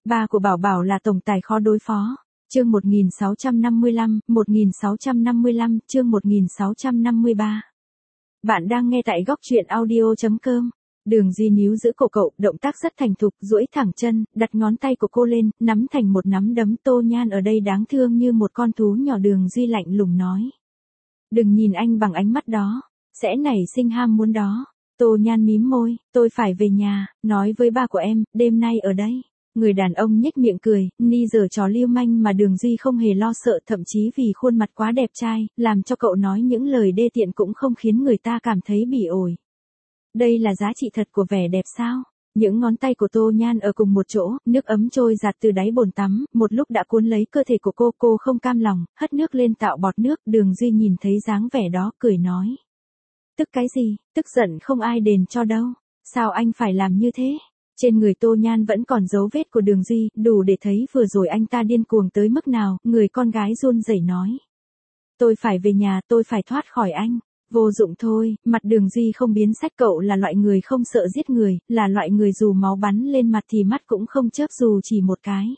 Ba của Bảo Bảo là tổng tài khó đối phó. Chương 1655, chương 1653. Bạn đang nghe tại góc truyện audio.com. Đường Duy níu giữ cổ cậu, động tác rất thành thục, duỗi thẳng chân, đặt ngón tay của cô lên, nắm thành một nắm đấm. Tô Nhan ở đây đáng thương như một con thú nhỏ. Đường Duy lạnh lùng nói. Đừng nhìn anh bằng ánh mắt đó, sẽ nảy sinh ham muốn đó. Tô Nhan mím môi, tôi phải về nhà, nói với ba của em, đêm nay ở đây. Người đàn ông nhếch miệng cười, ni giở trò lưu manh mà Đường Duy không hề lo sợ, thậm chí vì khuôn mặt quá đẹp trai, làm cho cậu nói những lời đê tiện cũng không khiến người ta cảm thấy bỉ ổi. Đây là giá trị thật của vẻ đẹp sao? Những ngón tay của Tô Nhan ở cùng một chỗ, nước ấm trôi giạt từ đáy bồn tắm, một lúc đã cuốn lấy cơ thể của cô không cam lòng, hất nước lên tạo bọt nước. Đường Duy nhìn thấy dáng vẻ đó, cười nói. Tức cái gì, tức giận không ai đền cho đâu, sao anh phải làm như thế? Trên người Tô Nhan vẫn còn dấu vết của Đường Duy, đủ để thấy vừa rồi anh ta điên cuồng tới mức nào. Người con gái run rẩy nói. Tôi phải về nhà, tôi phải thoát khỏi anh. Vô dụng thôi, mặt Đường Duy không biến sắc. Cậu là loại người không sợ giết người, là loại người dù máu bắn lên mặt thì mắt cũng không chớp dù chỉ một cái.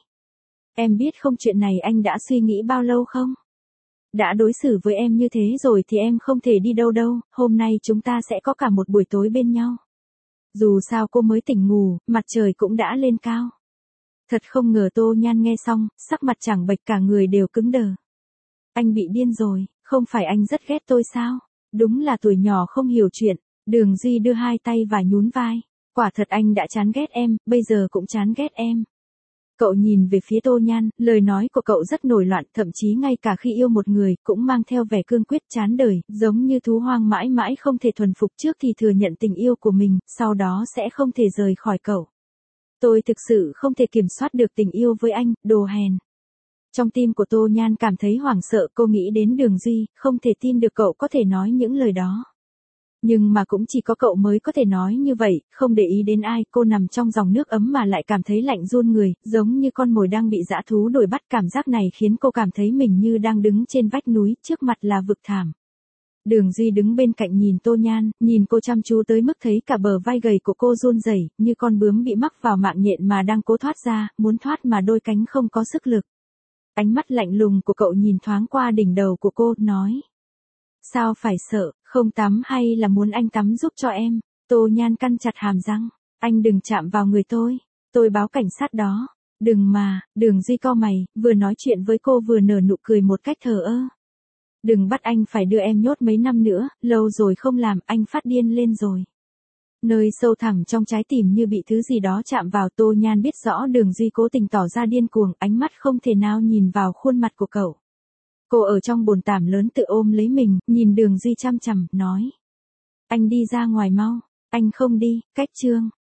Em biết không, chuyện này anh đã suy nghĩ bao lâu không? Đã đối xử với em như thế rồi thì em không thể đi đâu đâu, hôm nay chúng ta sẽ có cả một buổi tối bên nhau. Dù sao cô mới tỉnh ngủ, mặt trời cũng đã lên cao. Thật không ngờ. Tô Nhan nghe xong, sắc mặt chẳng bệch, cả người đều cứng đờ. Anh bị điên rồi, không phải anh rất ghét tôi sao? Đúng là tuổi nhỏ không hiểu chuyện. Đường Duy đưa hai tay và nhún vai. Quả thật anh đã chán ghét em, bây giờ cũng chán ghét em. Cậu nhìn về phía Tô Nhan, lời nói của cậu rất nổi loạn, thậm chí ngay cả khi yêu một người, cũng mang theo vẻ cương quyết chán đời, giống như thú hoang mãi mãi không thể thuần phục, trước thì thừa nhận tình yêu của mình, sau đó sẽ không thể rời khỏi cậu. Tôi thực sự không thể kiểm soát được tình yêu với anh, đồ hèn. Trong tim của Tô Nhan cảm thấy hoảng sợ, cô nghĩ đến Đường Duy, không thể tin được cậu có thể nói những lời đó. Nhưng mà cũng chỉ có cậu mới có thể nói như vậy, không để ý đến ai. Cô nằm trong dòng nước ấm mà lại cảm thấy lạnh run người, giống như con mồi đang bị dã thú đuổi bắt. Cảm giác này khiến cô cảm thấy mình như đang đứng trên vách núi, trước mặt là vực thẳm. Đường Duy đứng bên cạnh nhìn Tô Nhan, nhìn cô chăm chú tới mức thấy cả bờ vai gầy của cô run rẩy, như con bướm bị mắc vào mạng nhện mà đang cố thoát ra, muốn thoát mà đôi cánh không có sức lực. Ánh mắt lạnh lùng của cậu nhìn thoáng qua đỉnh đầu của cô, nói. Sao phải sợ, không tắm hay là muốn anh tắm giúp cho em? Tô Nhan căn chặt hàm răng. Anh đừng chạm vào người tôi báo cảnh sát đó. Đừng mà. Đường Duy cau mày, vừa nói chuyện với cô vừa nở nụ cười một cách thờ ơ. Đừng bắt anh phải đưa em nhốt mấy năm nữa, lâu rồi không làm, anh phát điên lên rồi. Nơi sâu thẳm trong trái tim như bị thứ gì đó chạm vào. Tô Nhan biết rõ Đường Duy cố tình tỏ ra điên cuồng, ánh mắt không thể nào nhìn vào khuôn mặt của cậu. Cô ở trong bồn tắm lớn tự ôm lấy mình, nhìn Đường Duy chăm chằm, nói. Anh đi ra ngoài mau. Anh không đi, cách chương.